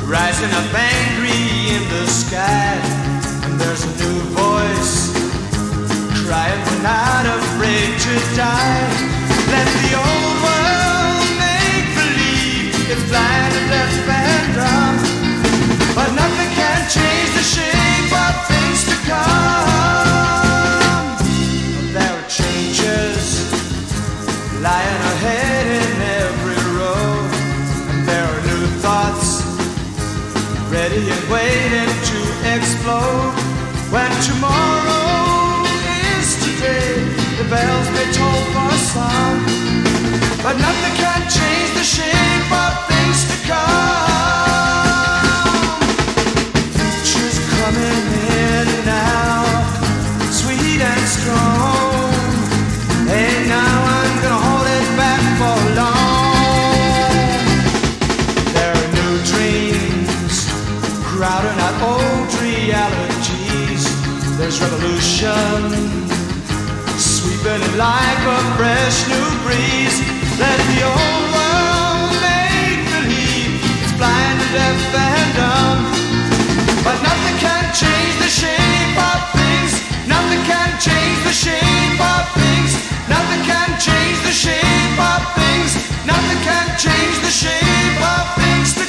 rising up angry in the sky. And there's a new voice crying, we're not afraid to die. Let the old world make believe it's blind and deaf and dumb, but nothing can change the shape of things to come. There are changes lying ahead in every road, and there are new thoughts ready and waiting to explode. When tomorrow is today, the bells may toll for some, but nothing can change the shape of things to come. Future's coming in now, sweet and strong. Hey, now I'm gonna hold it back for long. There are new dreams crowding out old realities. There's revolution sweeping it like a fresh new breeze. Let the old world make believe it's blind and deaf and dumb, but nothing can change the shape of things. Nothing can change the shape of things. Nothing can change the shape of things. Nothing can change the shape of things to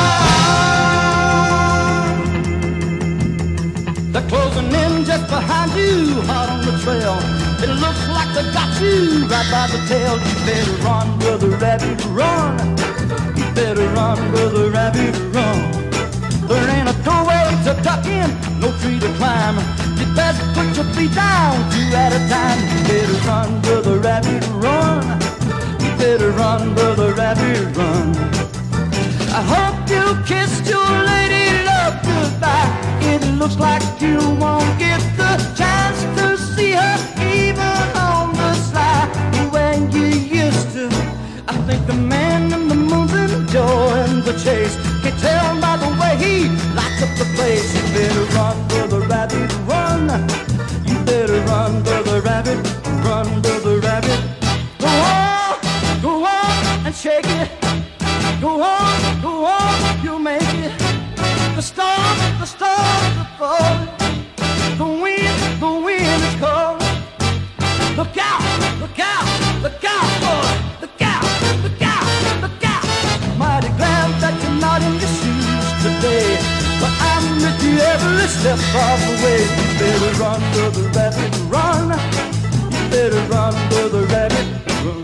come. They're closing in just behind you, hot on the trail. It looks like they got you right by the tail. You better run, brother rabbit, run. You better run, brother rabbit, run. There ain't a doorway to tuck in, no tree to climb. You best put your feet down, two at a time. You better run, brother rabbit, run. You better run, brother rabbit, run. I hope you kissed your lady love goodbye. It looks like you won't get the chance to see her even on the sly the way you used to. I think the man in the moon's enjoying the chase. Can't tell by the way he lights up the place. You better run, brother rabbit, run. You better run, brother rabbit, run, brother rabbit. Go on and shake it. Go on, you'll make it. The storm is falling. The wind is cold. Look out, look out, look out, boy. Look out, look out, look out. Mighty glad that you're not in your shoes today, but I'm with you every step of the way. You better run, brother rabbit, run. You better run, brother rabbit, run.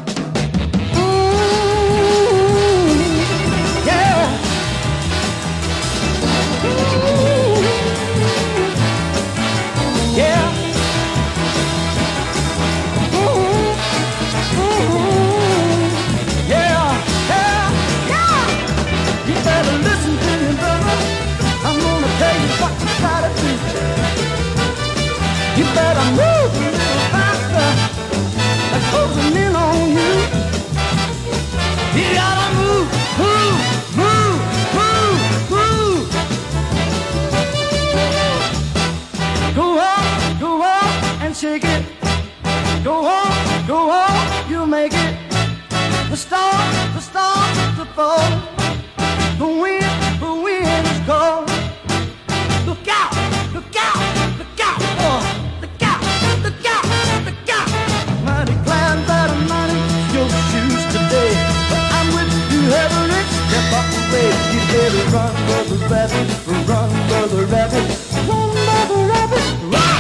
You better move a little faster. They're closing in on you. You gotta move, move, move, move, move. Go on and shake it. Go on, you make it. The stars to fall. The wind is cold. Look out, look out, look out, oh. Look out, look out, look out. Mighty glad that I'm not in your shoes today, but I'm with you every step of the way. You better run, brother rabbit, run, brother rabbit, run, brother rabbit, run.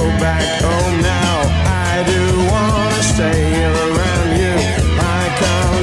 Stay around you. I can't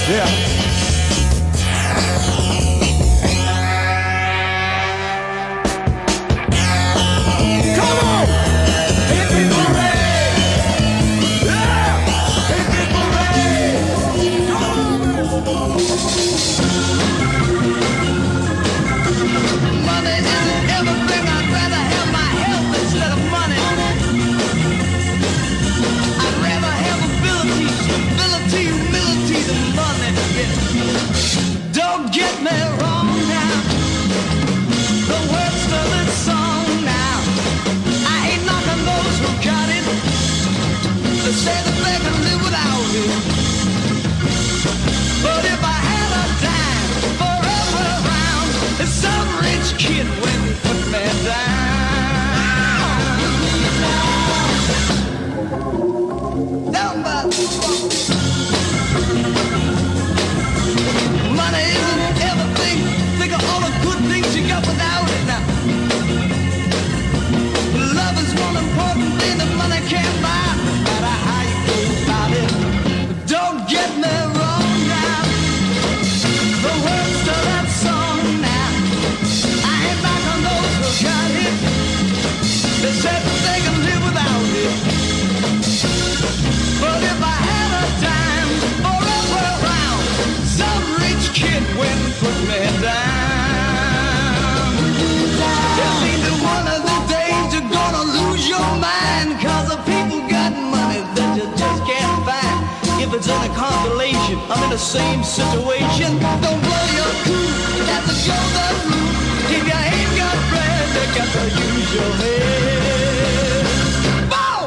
Yeah. I'm in the same situation. Don't blow your cool. That's a golden rule. If you ain't got bread, you got to use your head. Boom!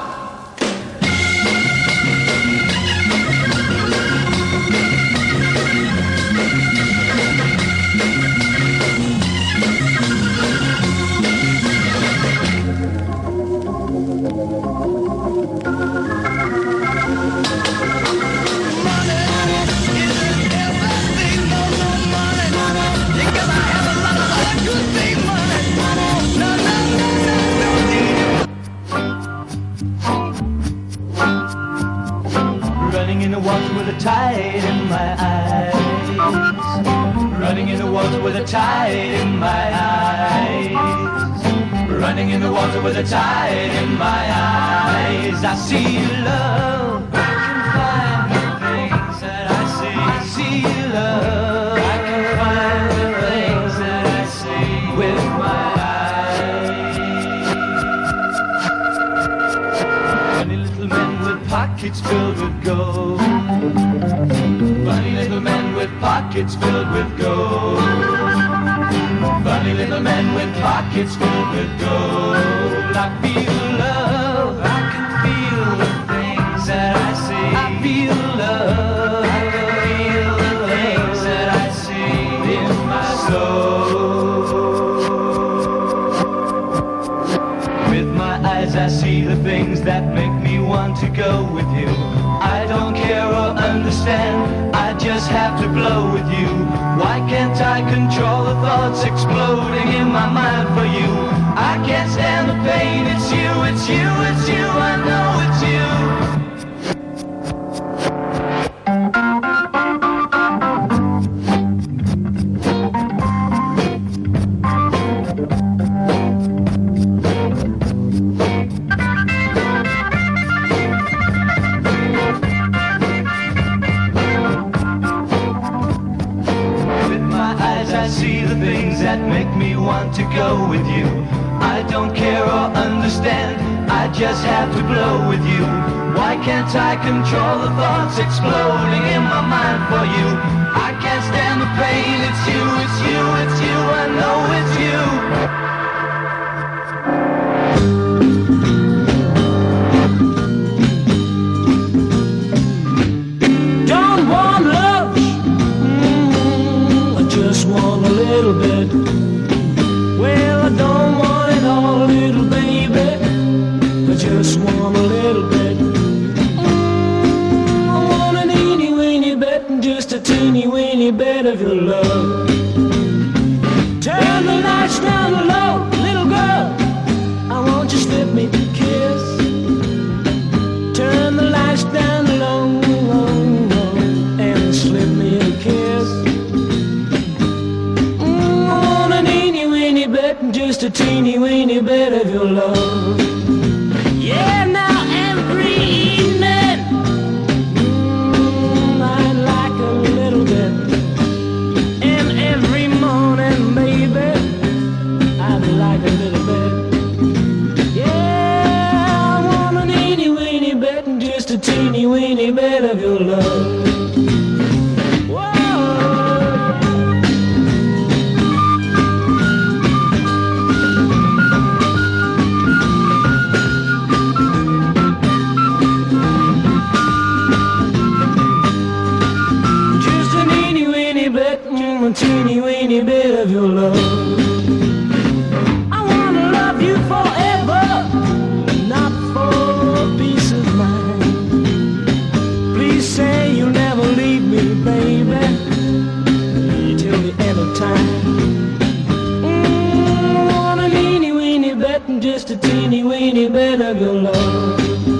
With a tide in my eyes, running in the water with a tide in my eyes, running in the water with a tide in my eyes. I see you, love, I can find the things that I see. I see you, love, I can find the things that I see with my eyes. Funny little men with pockets filled with gold. Funny little men with pockets filled with gold. Funny little men with pockets filled with gold. I feel love, I can feel the things that I see. I feel love, I can feel the things that I see in my soul. With my eyes I see the things that make me want to go with you. I don't care or understand, I just have to blow with you. Why can't I control the thoughts exploding in my mind for you? I can't stand the pain, it's you, it's you, it's you, I know it's you. To go with you, I don't care or understand, I just have to blow with you. Why can't I control the thoughts exploding in my mind for you? I can't stand the pain, it's you, it's you, it's you, I know it's you. Bed of your love. Turn the lights down low, little girl, I want you to slip me a kiss. Turn the lights down low, low, low, and slip me a teeny weeny bit of your love. Yeah, now every evening I'd like a little bit, and every morning, baby, I'd like a little bit. Yeah, I want a teeny weeny bit and just a teeny weeny bit of your love. A teeny weeny bit of your love. I wanna love you forever, not for peace of mind. Please say you'll never leave me, baby, till the end of time. I want a teeny weeny bit and just a teeny weeny bit of your love.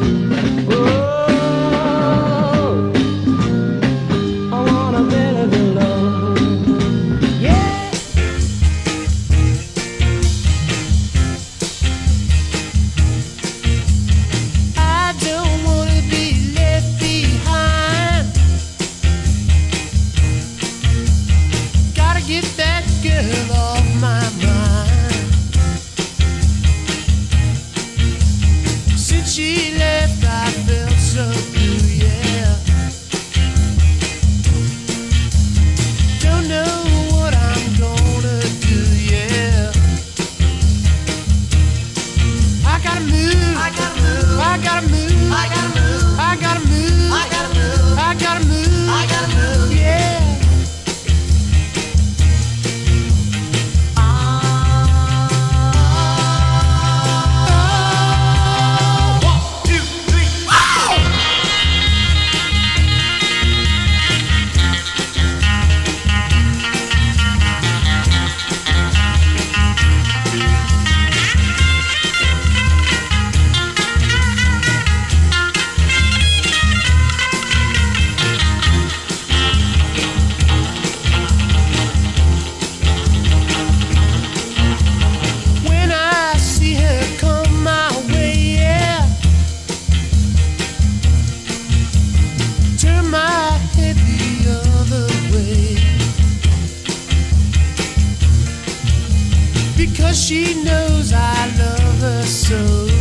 She knows I love her so.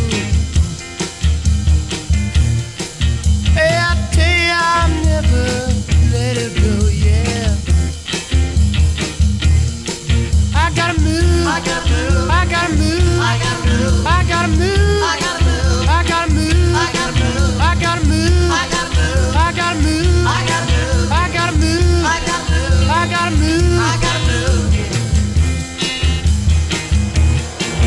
Hey, I tell you, I'll never let her go, yeah. I gotta move, I gotta move, I gotta move, I gotta move, I gotta move, I gotta move, I gotta move, I gotta move, I gotta move, I gotta move, I gotta move, I gotta move, I gotta move, I gotta move, I gotta move, I gotta move.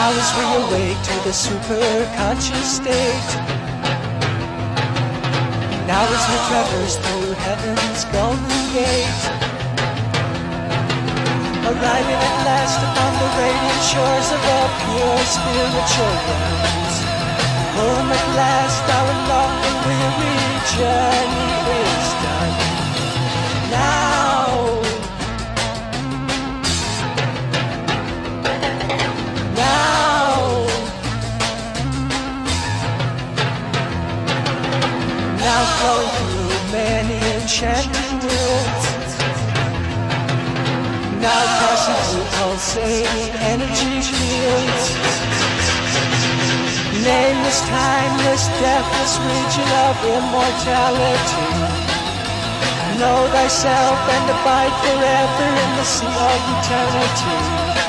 Now as we awake to the superconscious state, now as we traverse through heaven's golden gate, arriving at last upon the radiant shores of our pure spiritual realms. Home at last, our long and weary journey is done. Now, now flowing through many enchanting worlds, now passing through pulsating energy fields. Nameless, timeless, deathless region of immortality. Know thyself and abide forever in the sea of eternity.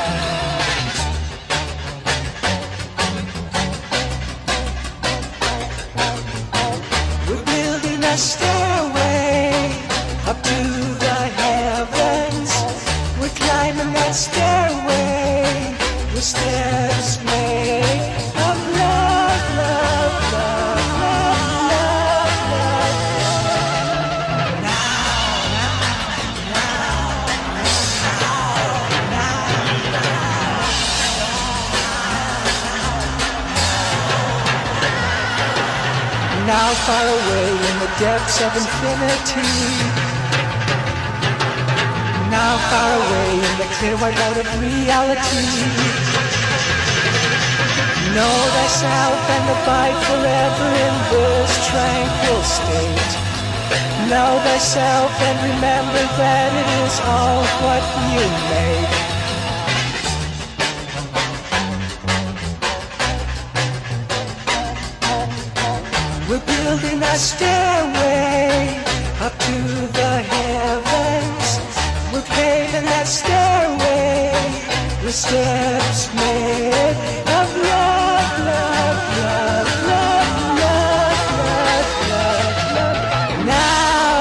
We're building a stairway up to the heavens. We're climbing that stairway with steps made of love, love, love, love, love, love. Now far away in the depths of infinity, now far away in the clear white light of reality. Know thyself and abide forever in this tranquil state. Know thyself and remember that it is all what you make. We're building a stairway up to the heavens. We're paving that stairway with steps made of love, love, love, love, love, love, love, love. Now,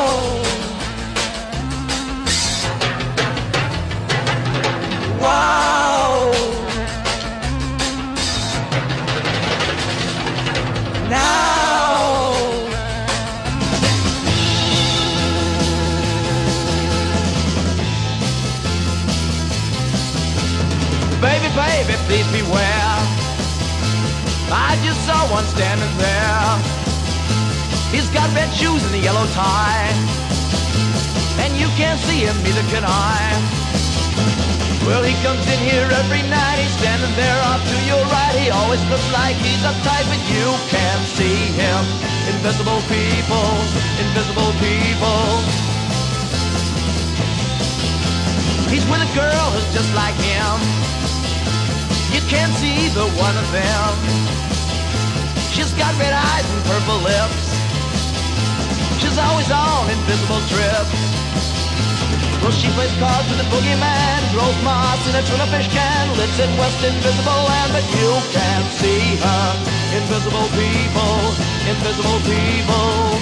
wow. Now. Baby, baby, please beware. I just saw one standing there. He's got red shoes and a yellow tie, and you can't see him, neither can I. Well, he comes in here every night. He's standing there off to your right. He always looks like he's uptight, but you can't see him. Invisible people, invisible people. He's with a girl who's just like him. You can't see either one of them. She's got red eyes and purple lips. She's always on invisible trips. Well, she plays cards with the boogeyman, grows moss in a tuna fish can, lives in West Invisible Land, but you can't see her. Invisible people, invisible people.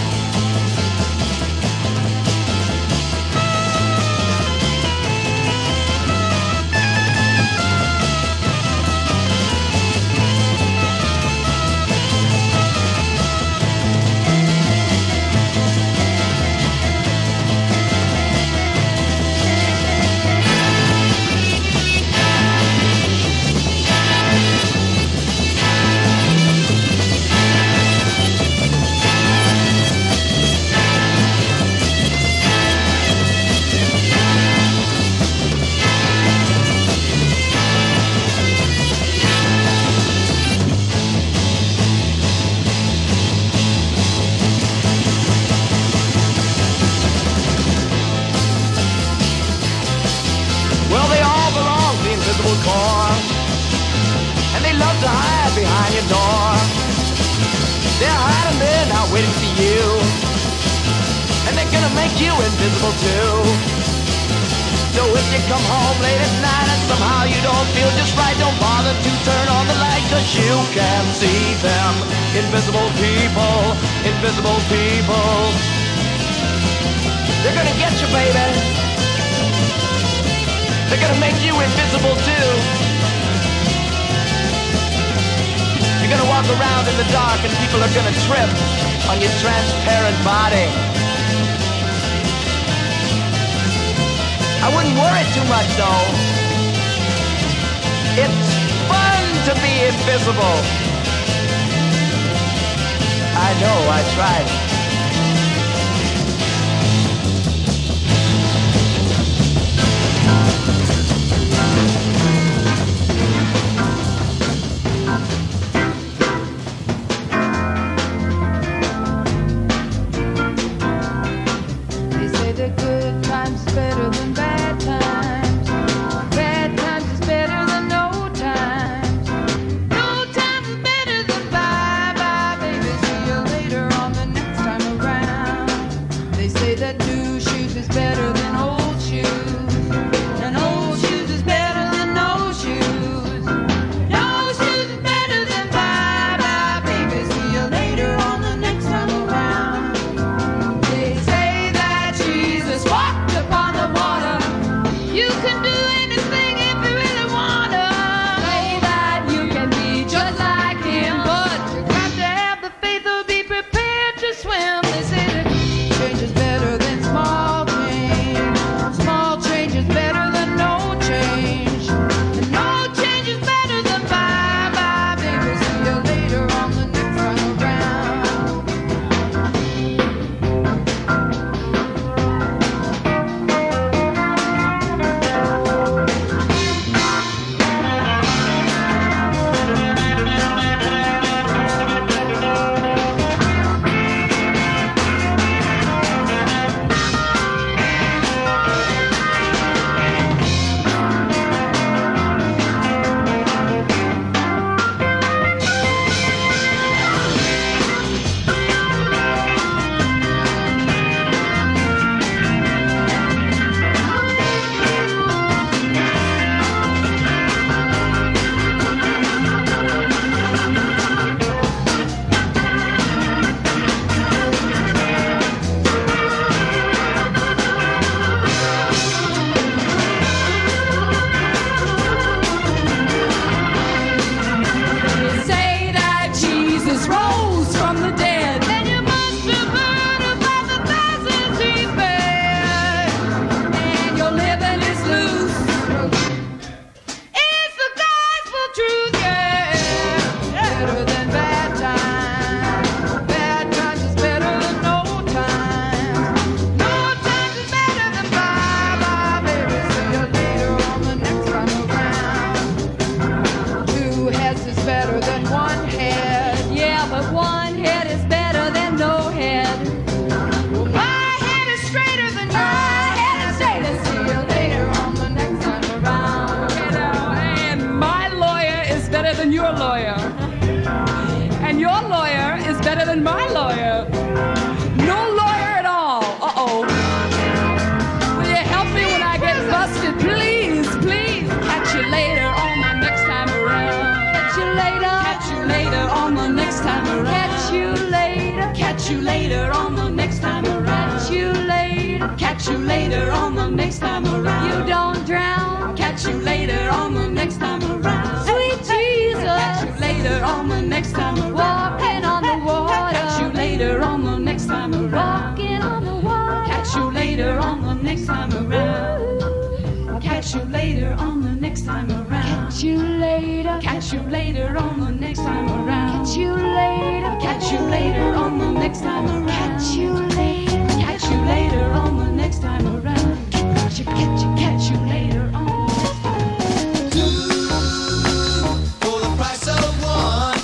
And they love to hide behind your door. They're hiding there now waiting for you, and they're gonna make you invisible too. So if you come home late at night and somehow you don't feel just right, don't bother to turn on the light, 'cause you can't see them. Invisible people, invisible people. They're gonna get you, baby. They're gonna make you invisible too. gonna walk around in the dark and people are gonna trip on your transparent body. I wouldn't worry too much though. It's fun to be invisible. I know, I tried. They say the good times is better than bad times. Bad times is better than no times. No times is better than bye-bye, baby. See you later on the next time around. They say that new shoes is better than old shoes. And old shoes is better than no shoes. No shoes is better than bye-bye, baby. See you later on the next time around. They say that Jesus walked upon the water. You can do anything if you really wanna. Say that you can be just like him, but you got to have the faith or be prepared to swim. They say that change is better than small change. Small change is better than no change. And no change is better than bye-bye, baby. See you later on the next time around. They say that Jesus rose from the dead. Then you must have heard about the thousands he fed. And your living is loose. It's the gospel truth, yeah. Better than bad times. Bad times is better than no times. No times is better than bye-bye, baby. See you later on the next time around. Two heads is better than one head. Yeah, but one head is better than no head. Well, my head is straighter than your head is straighter. See you later on the next time around. You know, and my lawyer is better than your lawyer. And your lawyer is better than my lawyer. No lawyer at all. Uh-oh. Will you help me when I get busted? Please, please. Catch you later on the next time around. Catch you later. Catch you later on the next time around. Catch you later. Catch you later on the next time around. Catch you later. Catch you later on the next time around. You don't drown. Catch you later on the next time around. Sweet Jesus. Catch you later on the next time around. Walking on the water. Catch you later on the next time around. Walking on the water. Catch you later on the next time around. Catch you later on the next time around. Catch you later. Catch you later on the next time around. Catch you later. Catch you later on the next time around. Catch you later. Catch you later on the next time around. Catch you later on the next time around. Two for the price of one.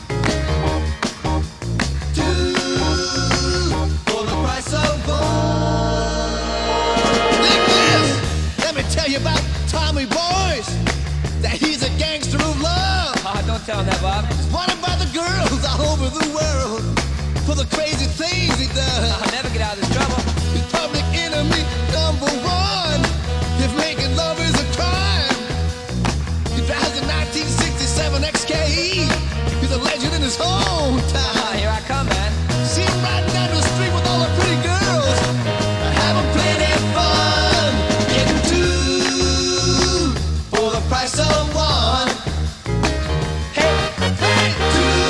Two for the price of one. Like this, let me tell you about Tommy Boys. That he's a gangster of love. Don't tell him that, Bob. He's wanted by the girls all over the world for the crazy things he does. I'll never get out of this trouble. He's public enemy number one. If making love is a crime, he drives a 1967 XKE. He's a legend in his hometown. Here I come, man. See him riding down the street with all the pretty girls, having plenty fun. Getting two for the price of one. Hey, hey, two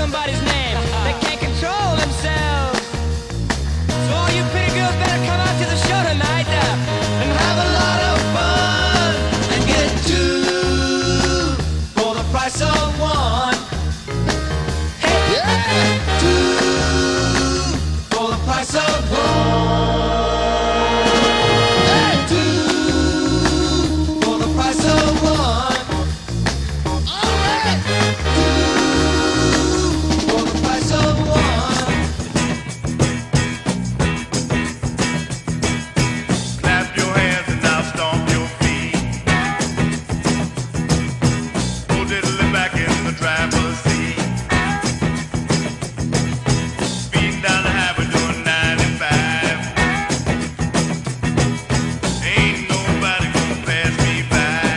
somebody's name. They can't control themselves. So all you pretty girls better come out to the show tonight and have a lot of fun and get two for the price of one. Hey, yeah. Two for the price of one. Hey, two for the price of one. All right. Two for the price of one. Clap your hands and now stomp your feet. Go diddly back in the driver's seat. Speeding down the highway doing 95. Ain't nobody gonna pass me by.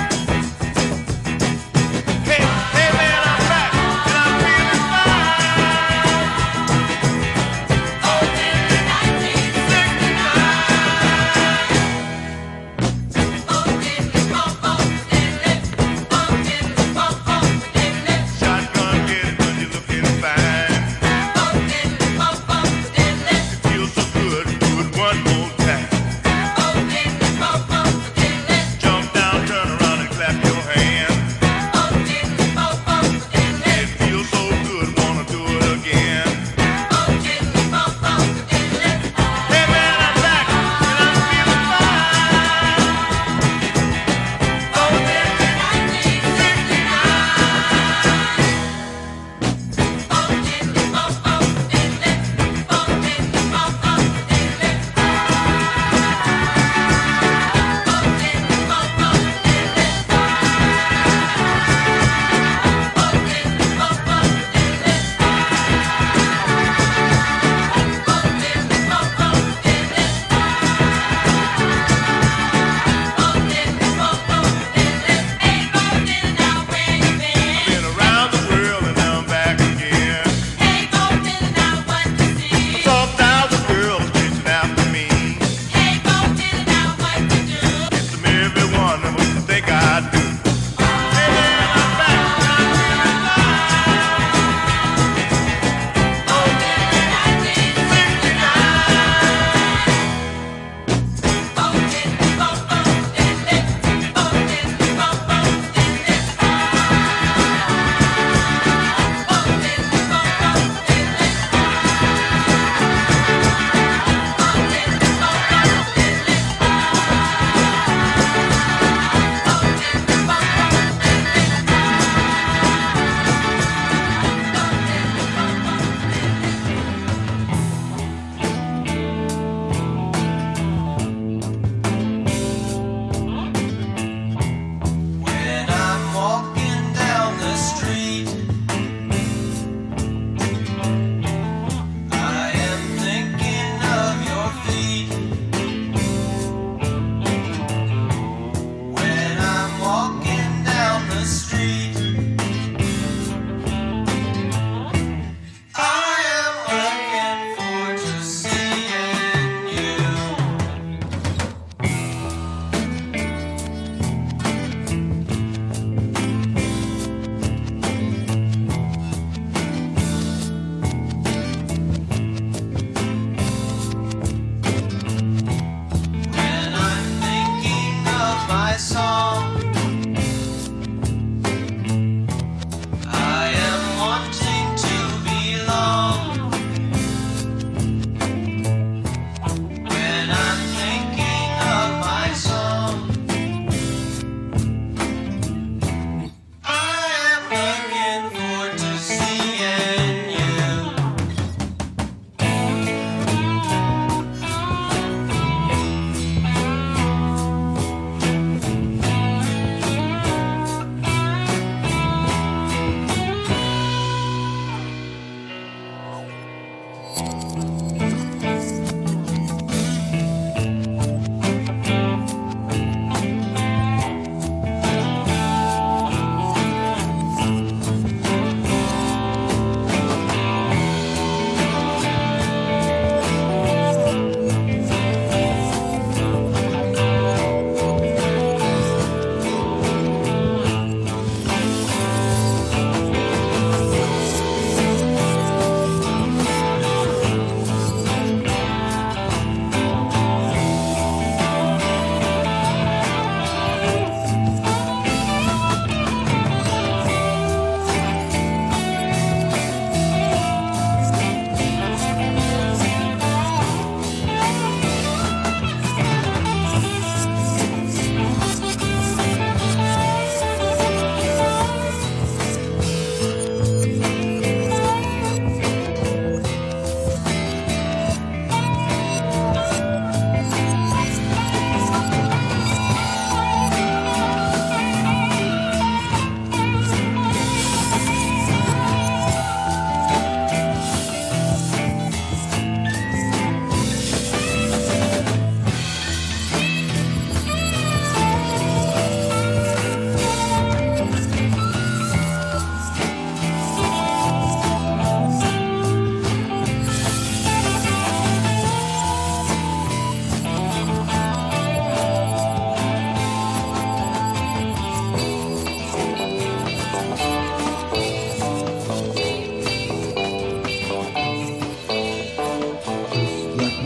Hey, hey man, I'm back and I'm feeling fine. Oh, in 1969. Shotgun get it when you're looking fine. It feels so good, do it one more time. Jump down, turn around and clap your hands. It feels so good, wanna do it again. Hey man, I'm back and I'm feeling fine. Oh, in 1969. Been around the world and now I'm back again. 12,000 girls chasing after me. It's them every one of them think I do. Hey man, I'm back and I'm feeling fine. Oh, in 1969. When I'm walking down the street, I am thinking of your feet. When I'm walking down the street, I am looking forward to seeing you. When I'm thinking of my song, I am wanting to belong. When I'm thinking of my song, I am looking forward to seeing you.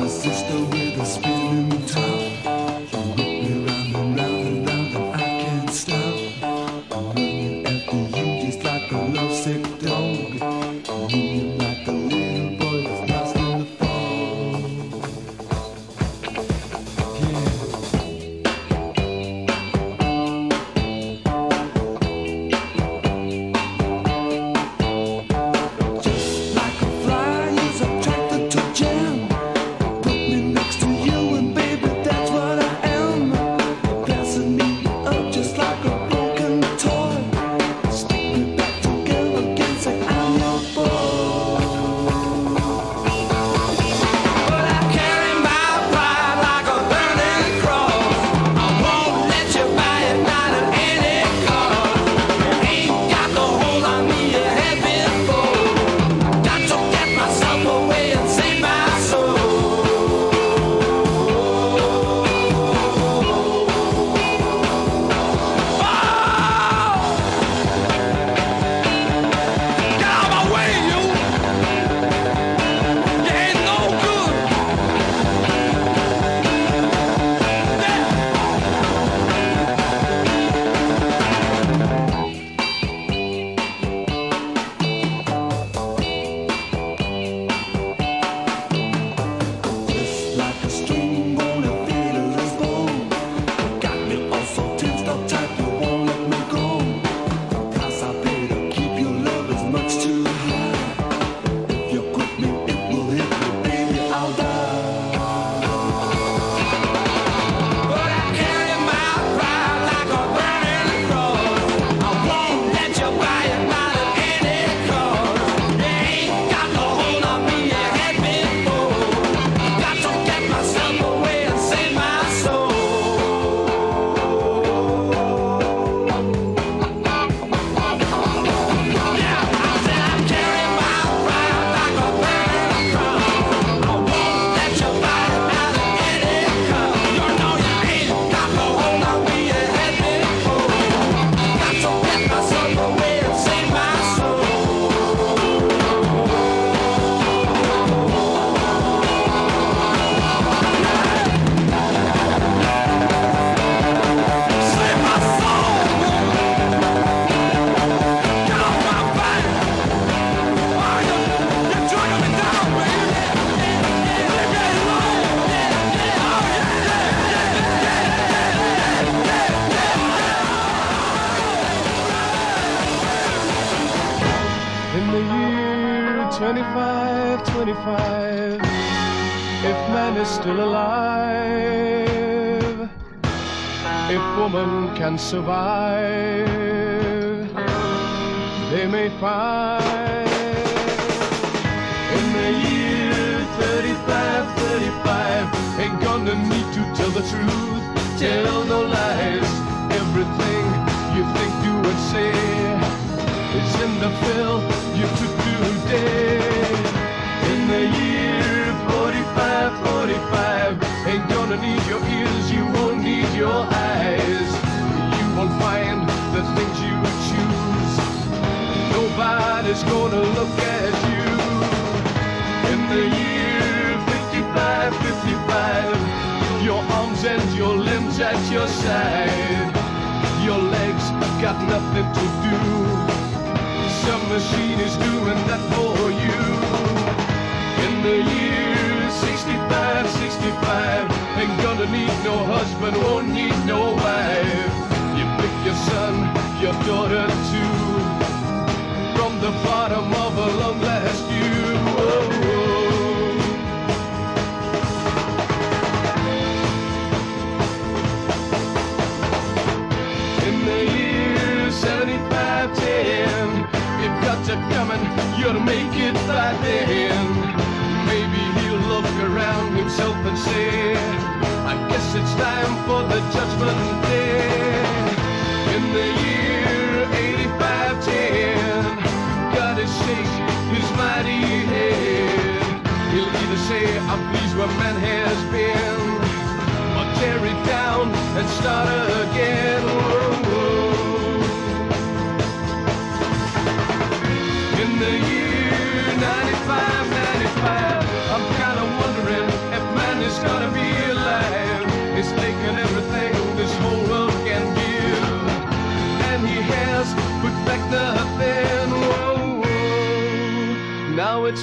25, if man is still alive, if woman can survive, they may find in the year 35, ain't gonna need to tell the truth, tell no lies. Everything you think, do and say is in the pill you took today. In the year 45, ain't gonna need your ears, you won't need your eyes. You won't find the things you choose. Nobody's gonna look at you. In the year 55, your arms and your limbs at your side. Your legs got nothing to do. Some machine is doing that for you. In the year 65, ain't gonna need no husband, won't need no wife. You pick your son, your daughter too, from the bottom of a long last you. In the year 75, you've got to come and you'll make it by then. Maybe he'll look around himself and say, I guess it's time for the judgment day. In the year 85, gotta shake his mighty head. He'll either say, I'm pleased where man has been, or tear it down and start again. In the year 95, I'm kinda wondering if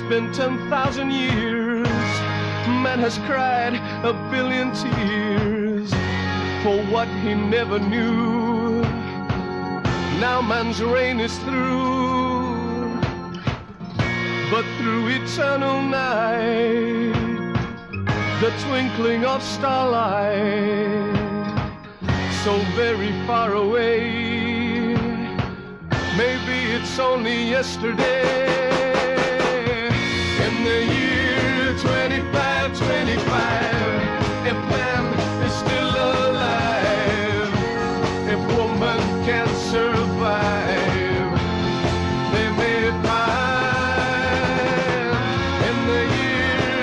been 10,000 years. Man has cried a billion tears for what he never knew. Now man's reign is through, but through eternal night, the twinkling of starlight, so very far away, maybe it's only yesterday. In the year 2525, if man is still alive, if woman can survive, they may find. In the year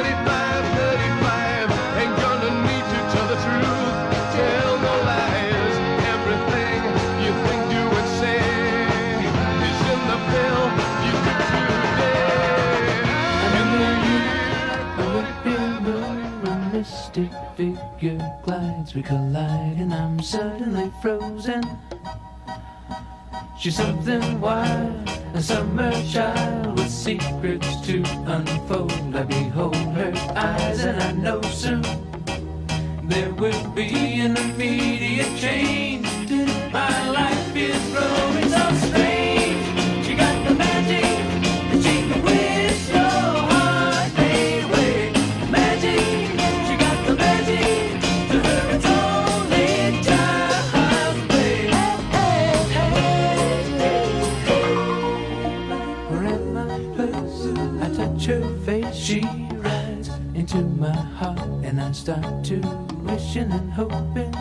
3535, ain't gonna need to tell the truth, tell no lies. Everything you think, do, and say is in the pill you took today. In the year A mystic figure glides, we collide, and I'm suddenly frozen. She's something wild, a summer child with secrets to unfold. I behold her eyes and I know soon there will be an immediate change. My life is growing so strange. She got the magic that she can wish your heart away. Magic, she got the magic. To her it's only child's play. We're at my place, I touch her face. She rides into my heart, and I start to wishing and hoping.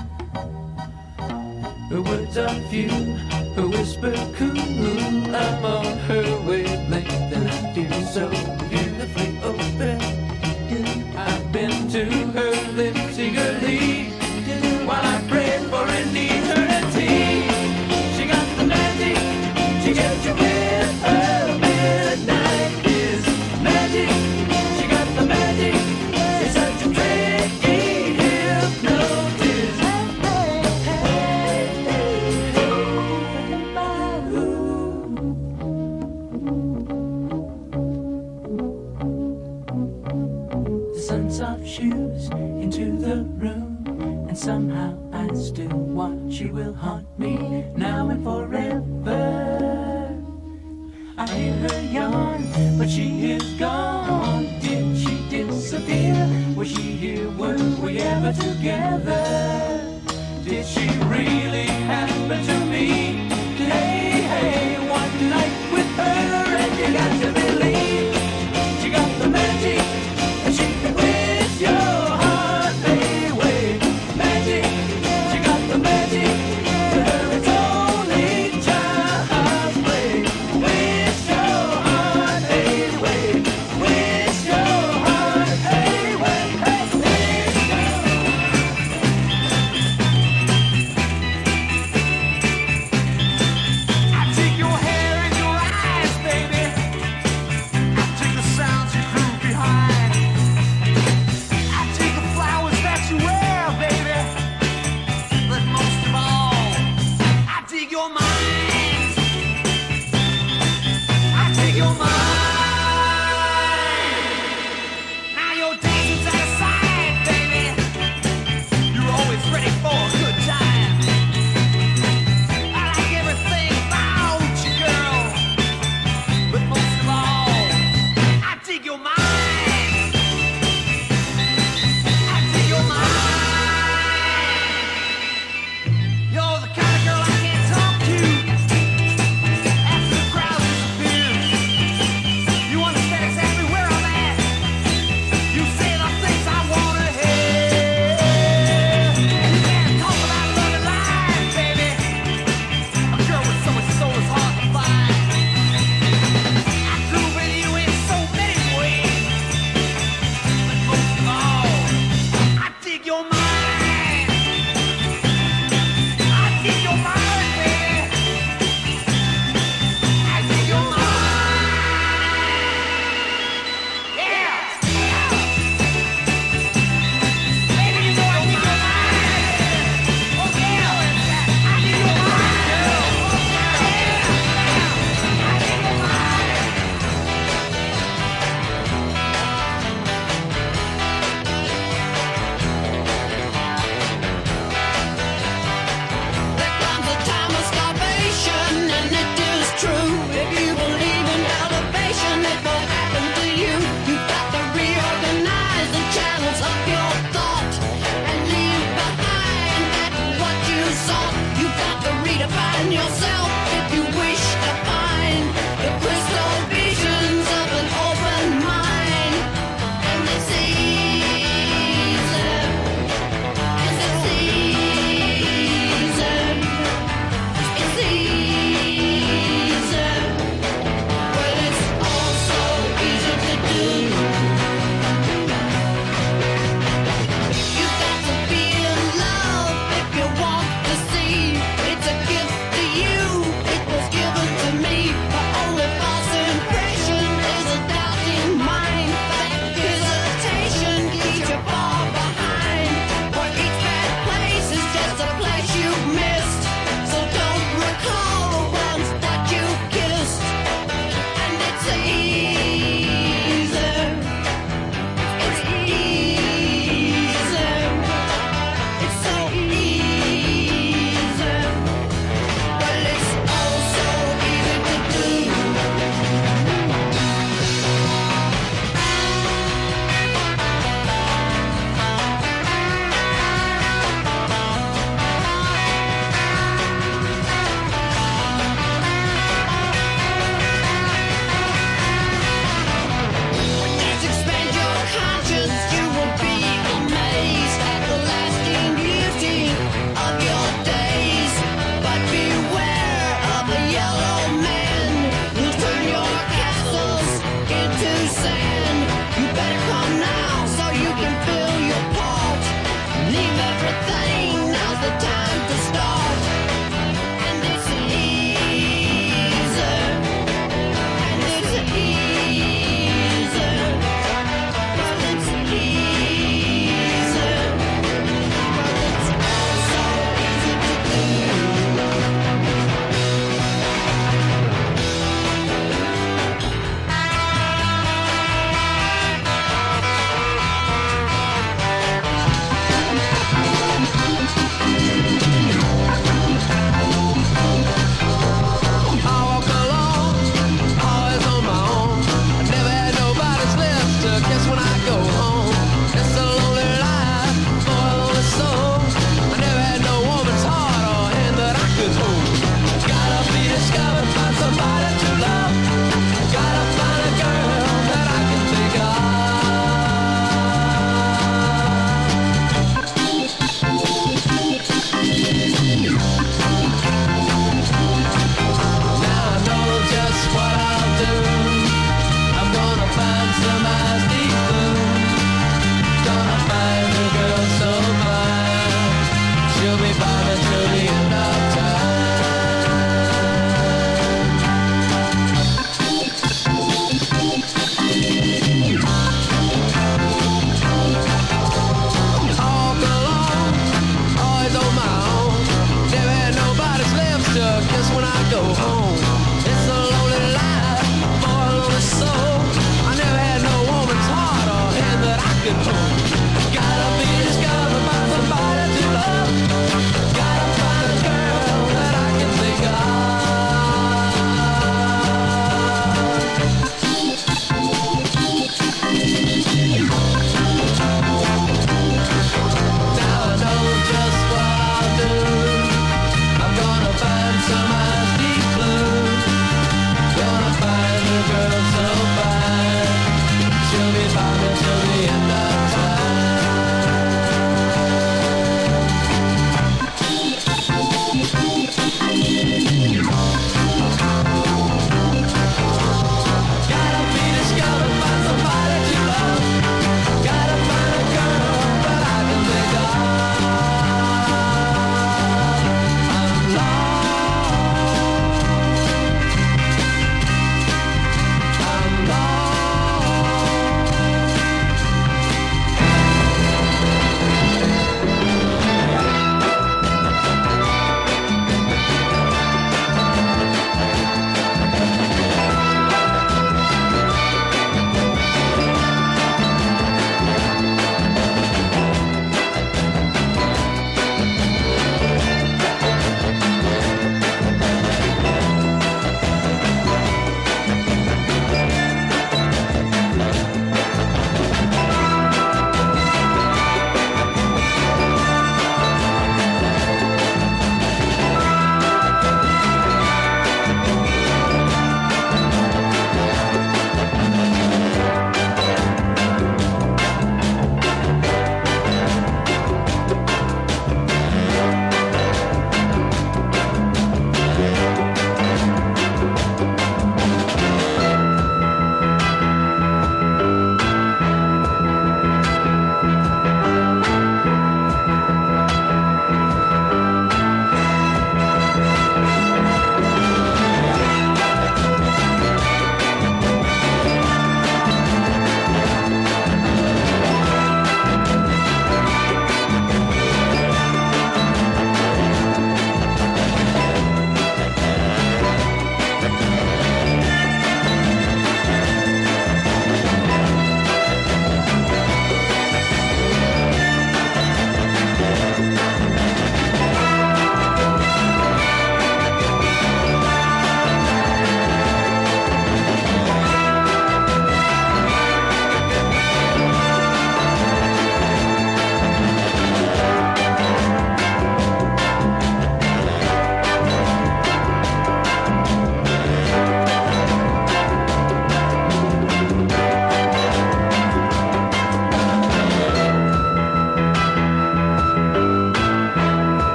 Her words are few, her whisper cool. I'm on her wavelength, and I feel so beautifully open. I've been to her lips eagerly while I pray for an eternity. She got the magic, she gets you with her. Midnight is magic, she got the magic. It's such a tricky hypnosis. The sun soft shoes into the room, and somehow I still watch. She will haunt me now and forever. I hear her yawn, but she is gone. Did she disappear? Was she here? Were we ever together? Did she really happen to me? Hey, hey, one night with her, and you got to believe she got the magic, and she can wish your heart away. Magic, she got the magic. To her it's only child's play. Wish your heart away. Wish your heart away. I take your hair and your yourself if you wish to find the crystal visions of an open mind. And the season is the season. It's season. Well, it's all so easy to do. You've got to be in love if you want to see. It's a gift to you.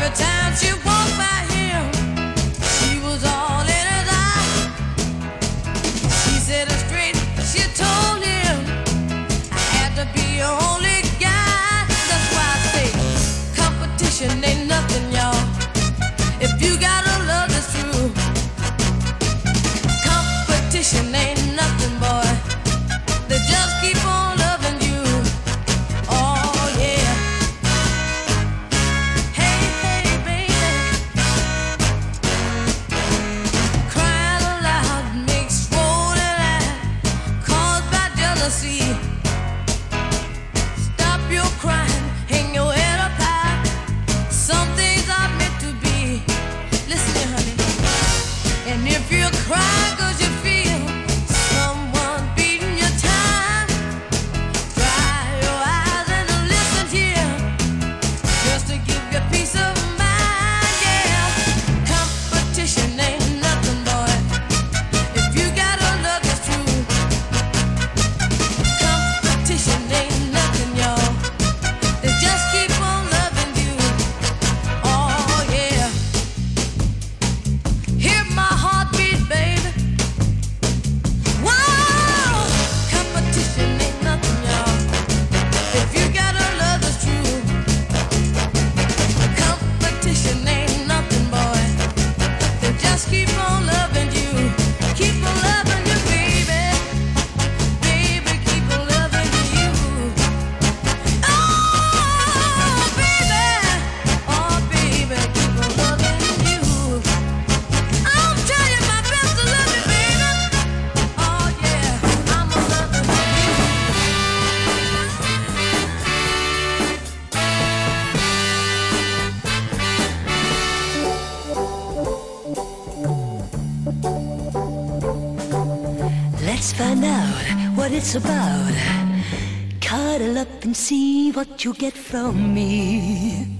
Every time she walked by him, she was all in his eye. She said it straight, she told him, I had to be your only guy. That's why I say competition ain't nothing, y'all. If you got a love that's true, competition ain't nothing, boy. They just keep on loving you. Oh yeah. Hey, hey, baby. Crying aloud makes swollen eye caused by jealousy. Stop your crying, hang your head up high. Some things are meant to be. Listen here, honey. And if you cry 'cause you feel someone beating your time, dry your eyes and listen here, just to give you peace of mind. Yeah, competition ain't nothing, boy. If you got a love that's true, competition ain't nothing, y'all. They just keep on loving you. Oh yeah. Hear my heartbeat, baby. Whoa, competition ain't nothing, y'all. If you got a love that's true, competition ain't nothing, boy. They just keep on loving you, keep on loving you, baby. Baby, keep on loving you. Oh, baby, keep on loving you. I'll try my best to love you, baby. Oh yeah, I'm a loving you. Let's find out what it's about. Cuddle up and see what you get from me.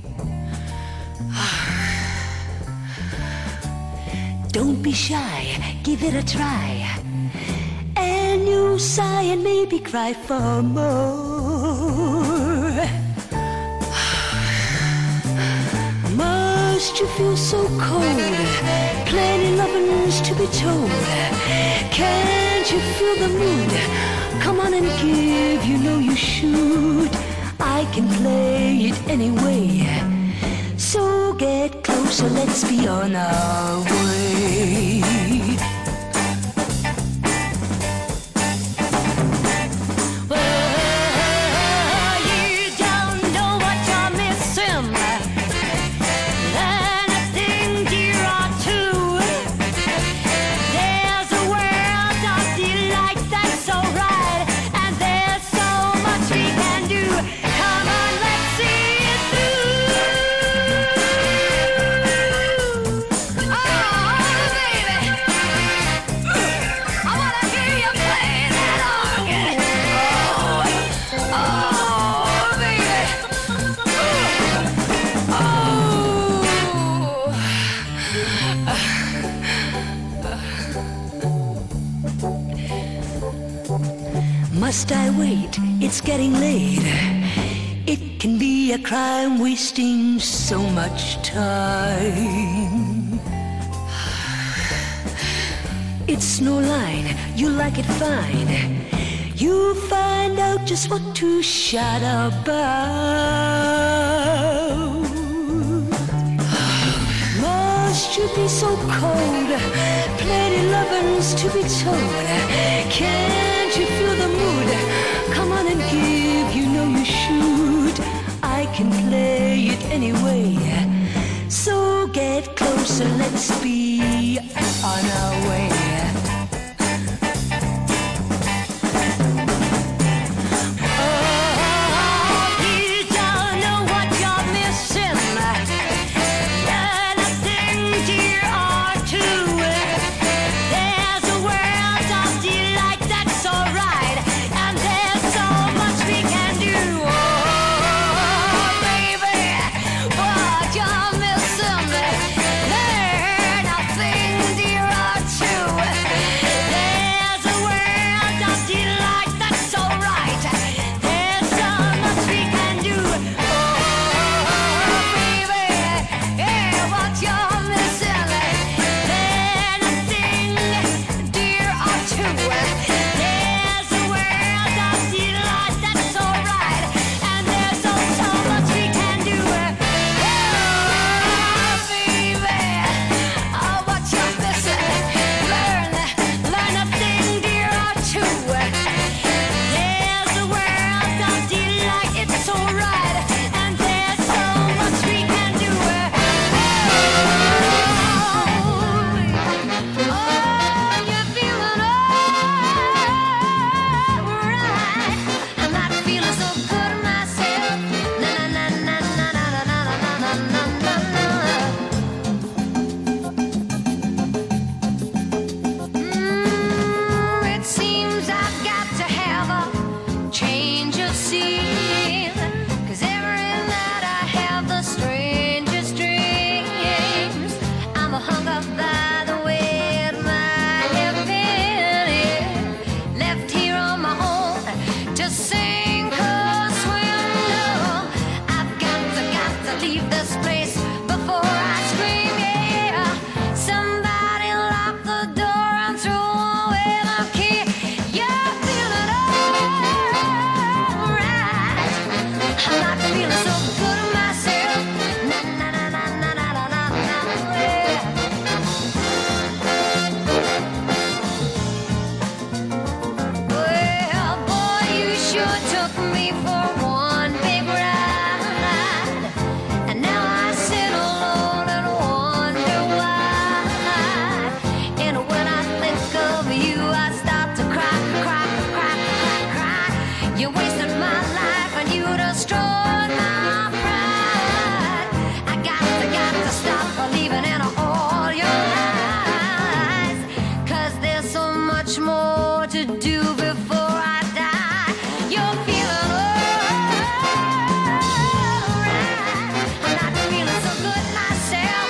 Don't be shy, give it a try. And you sigh and maybe cry for more. Must you feel so cold? Plenty lovers to be told. Can't you feel the mood? Come on and give, you know you should. I can play it anyway. So get closer, let's be on our way. Well, you don't know what you're missing. Anything, dear, or two. There's a world of delight that's so right, and there's so much we can do. Come on, let's see it through. Oh, baby, I wanna hear you play that organ. Oh, baby. Must I wait? It's getting late. It can be a crime wasting so much time. It's no line, you like it fine. You find out just what to shout about. Must you be so cold? Plenty lovers to be told. Can't you feel the mood? Come on and give, you know you should. I can play it anyway. So get closer, let's be on our way. leave this place before I scream, yeah. Somebody lock the door and throw away the key. You're feeling alright. I'm not feeling so good myself. Na na na na na na na na na. Yeah. Well, boy, you sure took me for one big ride, and now I sit alone and wonder why. And when I think of you, I start to cry, cry, cry, cry, cry. You wasted my life and you destroyed my pride. I got to stop believing in all your lies, 'cause there's so much more to do before I die. You're feeling alright. I'm not feeling so good myself.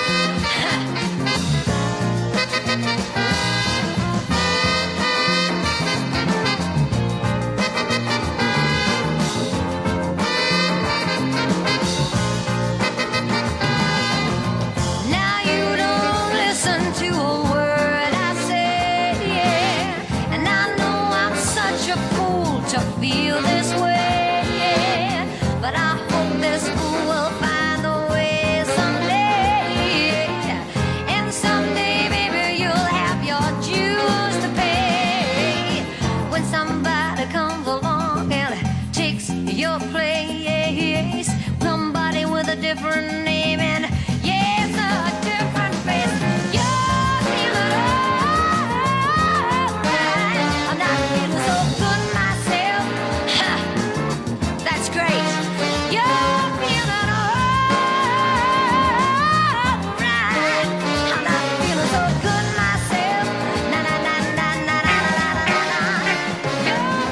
Now you don't listen to a word I say, yeah. And I know I'm such a fool to feel this way, yeah. But I hope this fool will find a way someday, yeah. And someday, baby, you'll have your dues to pay. When somebody comes along and takes your place, somebody with a different name and yes, a different face. You're feeling alright. I'm not feeling so good myself. Ha, that's great. You're feeling alright. I'm not feeling so good myself. Na na na na na na na na na. You're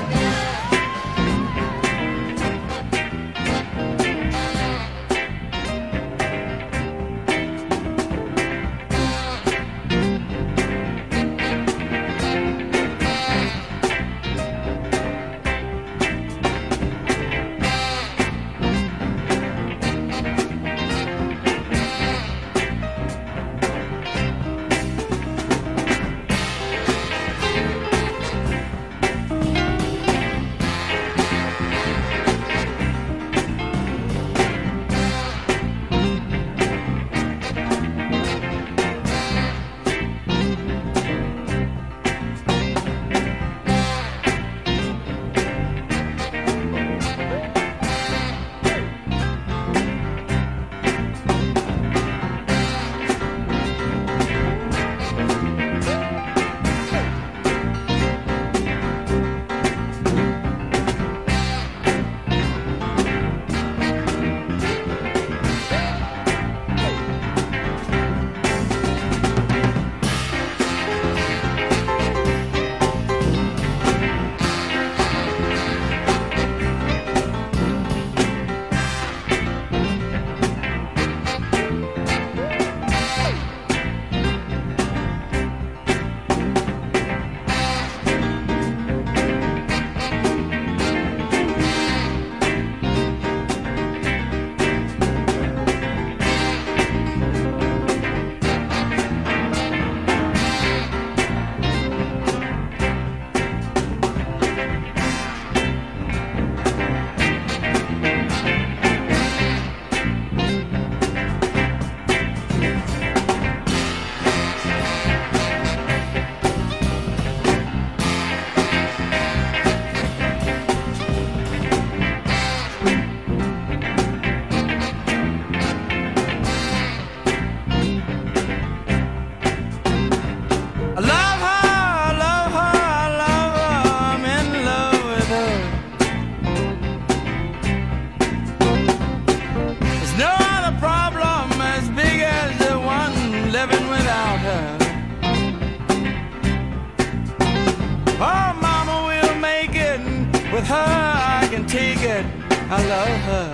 with her I can take it. I love her.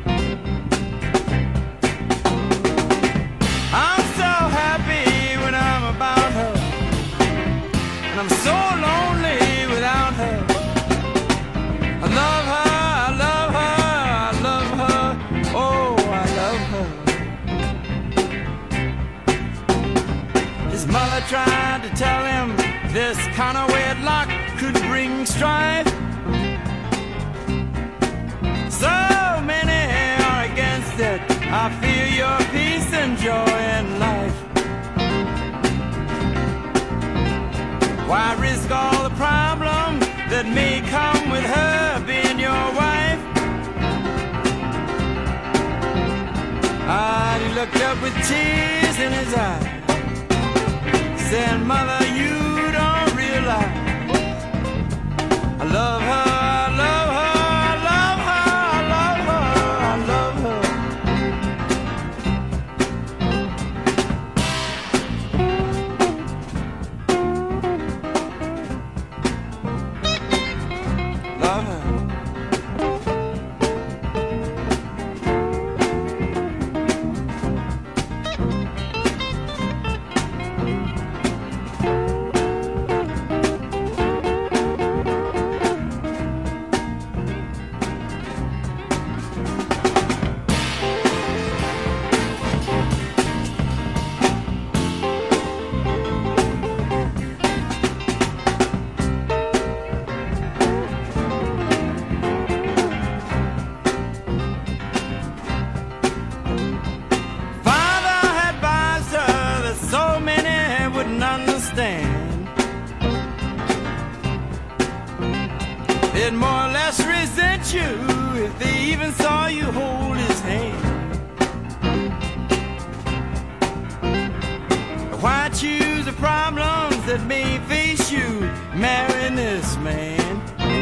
I'm so happy when I'm about her, and I'm so lonely without her. I love her, I love her, I love her. Oh, I love her. Mother tried to tell him this kind of wedlock could bring strife. So many are against it. I feel your peace and joy in life. Why risk all the problems that may come with her being your wife? Ah, he looked up with tears in his eyes, said, Mother, you don't realize I love her, I love her, I love her, I love her, I love her. Love her. They'd more or less resent you if they even saw you hold his hand. Why choose the problems that may face you marrying this man?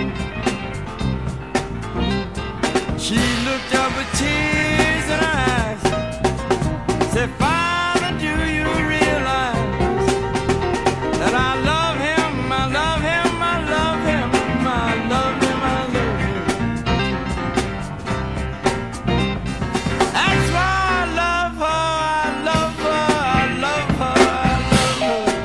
She looked up with tears in her eyes, said, Father, do you realize that I love him, I love him, I love him, I love him, I love him. That's why I love her, I love her, I love her, I love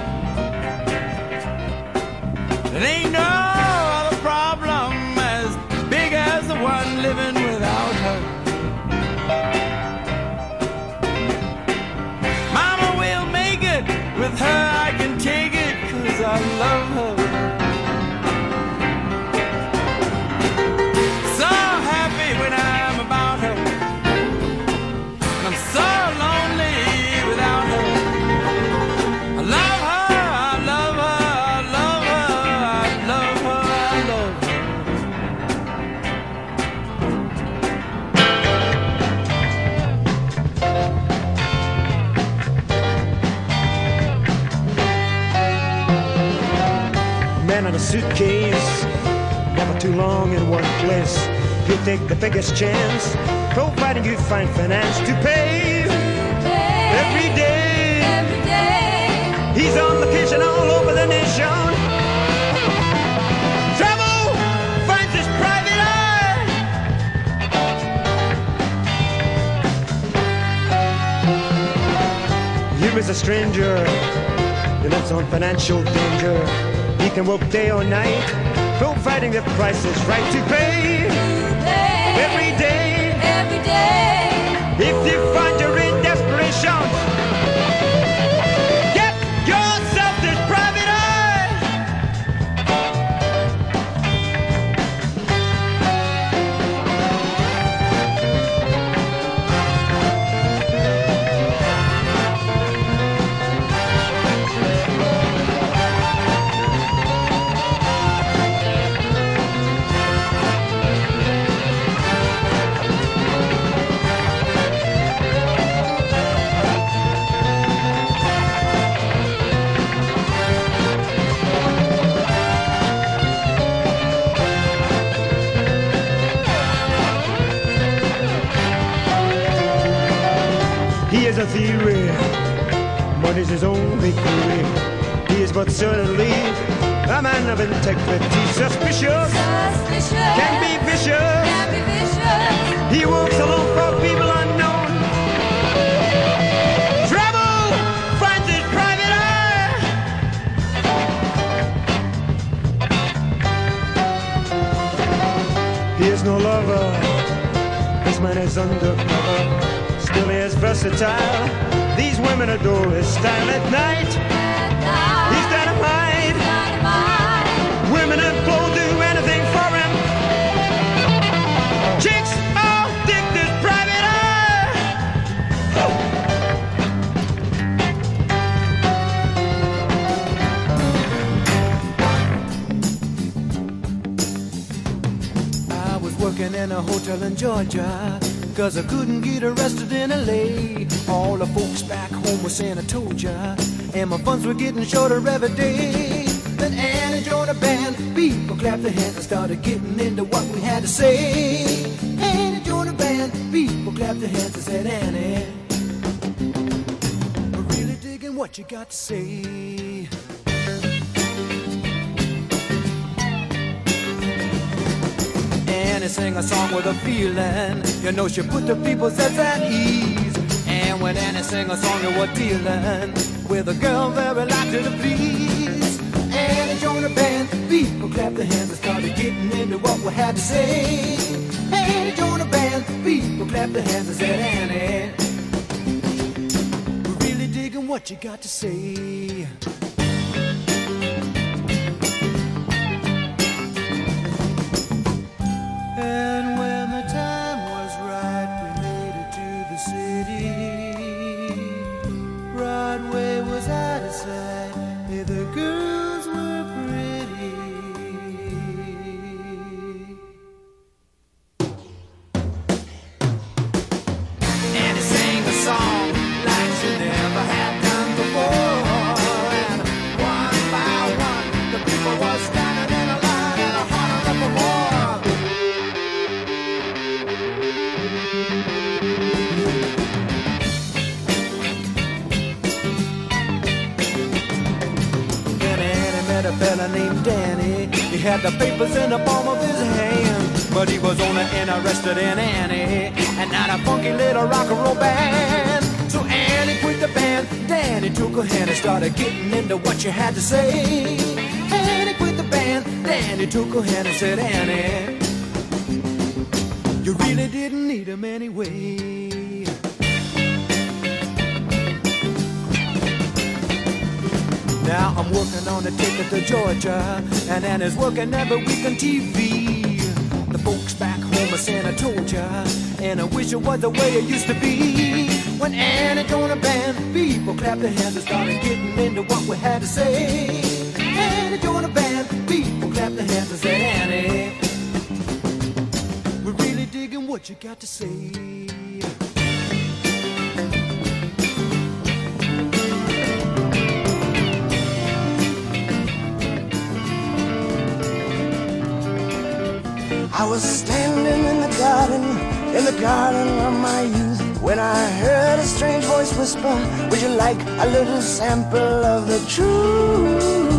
her. There ain't no other problem as big as the one living without her. Mama will make it, with her I can take it, 'cause I love her. So happy when I'm about her, and I'm so lonely without her. I love her, I love her, I love her, I love her, I love her. Man in a suitcase, never too long in one place. He'll take the biggest chance, providing you find finance to pay. Every day, he's on vacation all over the nation. Travel finds his private eye. You is a stranger, he lives on financial danger. He can work day or night, providing the price is right to pay. Every day, if you find you're in desperation, get yourself this private eye. He is a theory, money's his only career. He is but certainly a man of integrity. Suspicious, can be vicious. He works alone for people unknown. Travel finds his private eye. He is no lover, this man is undercover. Still he is versatile, these women adore his style at night. He's dynamite. Women and clothes do anything for him. Chicks all dig this private eye. I was working in a hotel in Georgia, 'cause I couldn't get arrested in LA. All the folks back home were saying I told ya, and my funds were getting shorter every day. Then Annie joined a band, people clapped their hands and started getting into what we had to say. Annie joined a band, people clapped their hands and said, Annie, we're really digging what you got to say. Annie sang a song with a feeling, you know she put the people's heads at ease. And when Annie sang a song, you were dealing with a girl very likely to please. Annie joined a band, people clapped their hands and started getting into what we had to say. Annie joined a band, people clapped their hands and said, Annie, we're really digging what you got to say. And when the time was right, we made it to the city. Broadway was out of sight, hey, the girls were pretty. And he sang a song like she never had done before. And one by one, the people were standing in a line and a hollering up for more. A fella named Danny, he had the papers in the palm of his hand, but he was only interested in Annie and not a funky little rock and roll band. So Annie quit the band, Danny took her hand and started getting into what she had to say. Annie quit the band, Danny took her hand and said, Annie, you really didn't need him anyway. Now I'm working on a ticket to Georgia, and Annie's working every week on TV. The folks back home are saying I told ya, and I wish it was the way it used to be. When Annie joined a band, people clapped their hands and started getting into what we had to say. Annie joined a band, people clapped their hands and said, Annie, we're really digging what you got to say. I was standing in the garden of my youth, when I heard a strange voice whisper, would you like a little sample of the truth?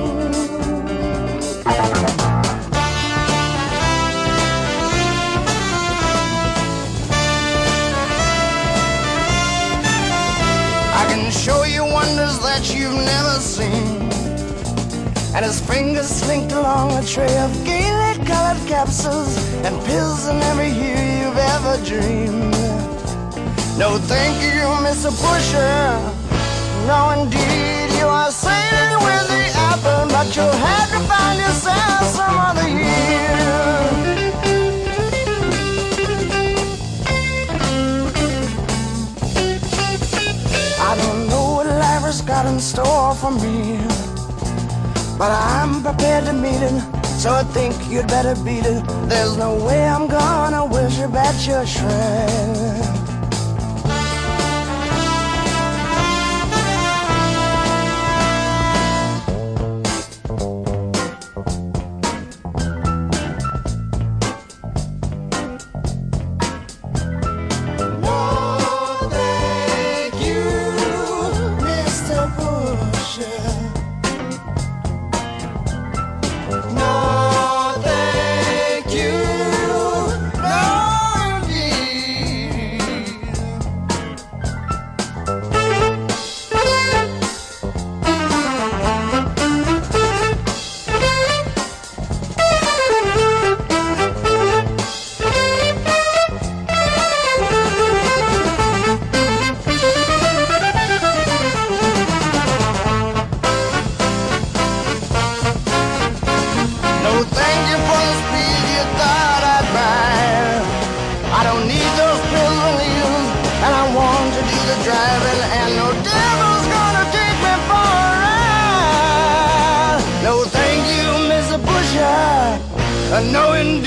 I can show you wonders that you've never seen. And his fingers slinked along a tray of gaily colored capsules and pills in every hue you've ever dreamed. No thank you, Mr. Pusher. No indeed, you are sailing with the apple, but you'll have to find yourself some other year. I don't know what life has got in store for me, but I'm prepared to meet it, so I think you'd better beat it. There's no way I'm gonna worship at your shrine. to do the driving, and no devil's gonna take me for a ride. No, thank you, Mr. Pusher. No, indeed.